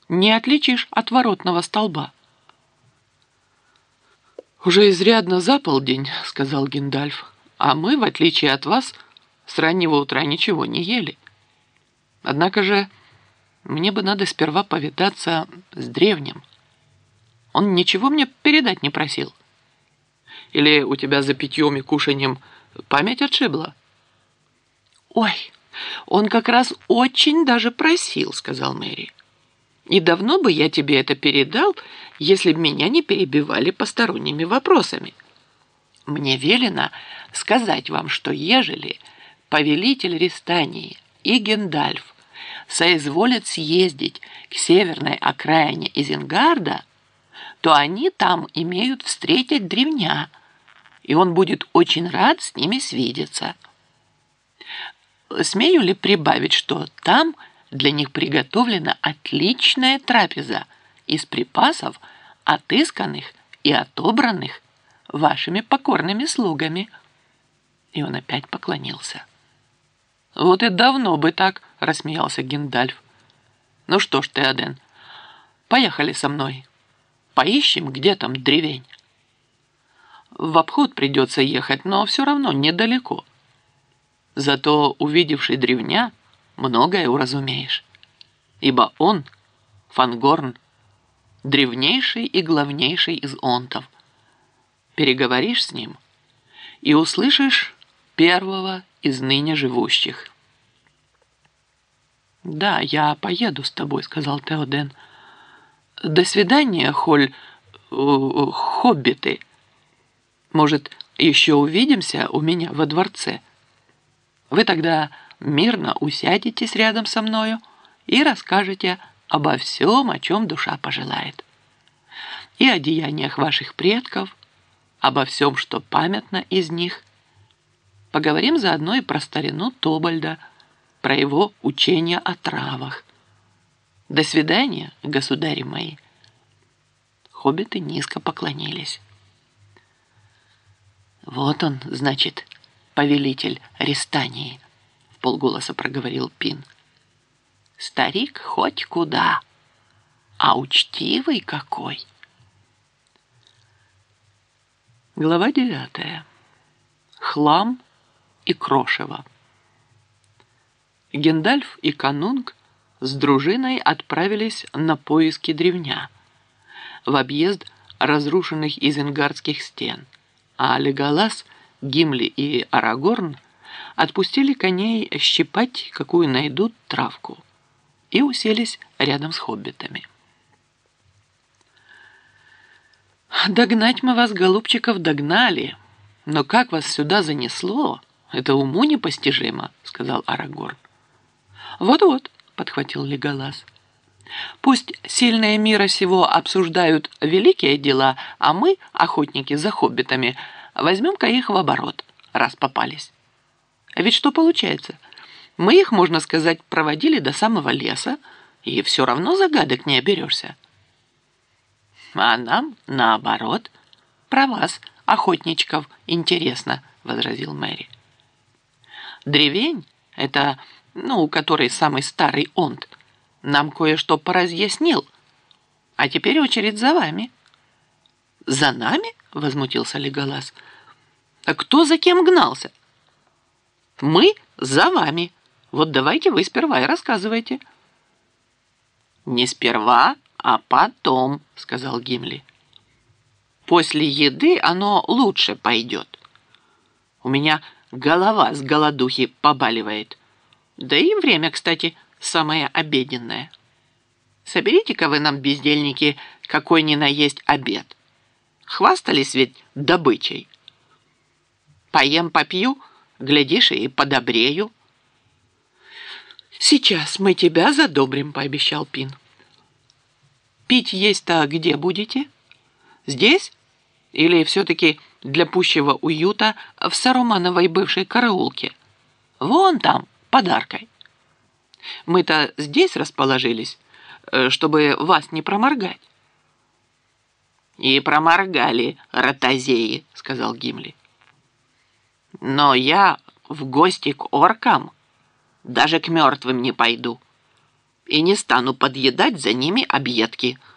не отличишь от воротного столба. «Уже изрядно за полдень», — сказал Гендальф, «а мы, в отличие от вас, с раннего утра ничего не ели. Однако же мне бы надо сперва повидаться с древним. Он ничего мне передать не просил. Или у тебя за питьем и кушаньем память отшибла?» «Ой, он как раз очень даже просил», — сказал Мэри. «И давно бы я тебе это передал, если б меня не перебивали посторонними вопросами. Мне велено сказать вам, что ежели повелитель Ристании и Гендальф соизволят съездить к северной окраине Изенгарда, то они там имеют встретить древня, и он будет очень рад с ними свидеться. Смею ли прибавить, что там для них приготовлена отличная трапеза из припасов, отысканных и отобранных вашими покорными слугами?» И он опять поклонился. «Вот и давно бы так», — рассмеялся Гендальф. «Ну что ж, Теоден, поехали со мной. Поищем, где там древень. В обход придется ехать, но все равно недалеко. Зато, увидевший древня, многое уразумеешь. Ибо он, Фангорн, древнейший и главнейший из онтов. Переговоришь с ним и услышишь первого из ныне живущих». «Да, я поеду с тобой», — сказал Теоден. «До свидания, хоббиты. Может, еще увидимся у меня во дворце? Вы тогда мирно усядетесь рядом со мною и расскажете обо всем, о чем душа пожелает. И о деяниях ваших предков, обо всем, что памятно из них. Поговорим заодно и про старину Тобальда, про его учения о травах. До свидания, государи мои». Хоббиты низко поклонились. «Вот он, значит, повелитель Ристании», — вполголоса проговорил Пин. «Старик хоть куда, а учтивый какой». Глава 9. Хлам и крошево. Гендальф и Канунг с дружиной отправились на поиски древня, в объезд разрушенных изенгардских стен, а Леголас, Гимли и Арагорн отпустили коней щипать, какую найдут, травку, и уселись рядом с хоббитами. «Догнать мы вас, голубчиков, догнали, но как вас сюда занесло, это уму непостижимо», — сказал Арагорн. «Вот-вот», — подхватил Леголас. «Пусть сильные мира сего обсуждают великие дела, а мы, охотники за хоббитами, возьмем-ка их в оборот, раз попались. Ведь что получается? Мы их, можно сказать, проводили до самого леса, и все равно загадок не оберешься». «А нам, наоборот, про вас, охотничков, интересно», — возразил Мэри. «Древень — это, который самый старый онт, нам кое-что поразъяснил, а теперь очередь за вами». «За нами?» — возмутился Леголас. «А кто за кем гнался?» «Мы за вами. Вот давайте вы сперва и рассказывайте». «Не сперва, а потом», — сказал Гимли. «После еды оно лучше пойдет. У меня голова с голодухи побаливает. Да и время, кстати, самое обеденное. Соберите-ка вы нам, бездельники, какой ни на есть обед. Хвастались ведь добычей. Поем, попью, глядишь, и подобрею». «Сейчас мы тебя задобрим», — пообещал Пин. «Пить есть-то где будете? Здесь? Или все-таки для пущего уюта в Сарумановой бывшей караулке? Вон там, под аркой. Мы-то здесь расположились, чтобы вас не проморгать». «И проморгали, ротозеи», — сказал Гимли. «Но я в гости к оркам даже к мертвым не пойду. и не стану подъедать за ними объедки.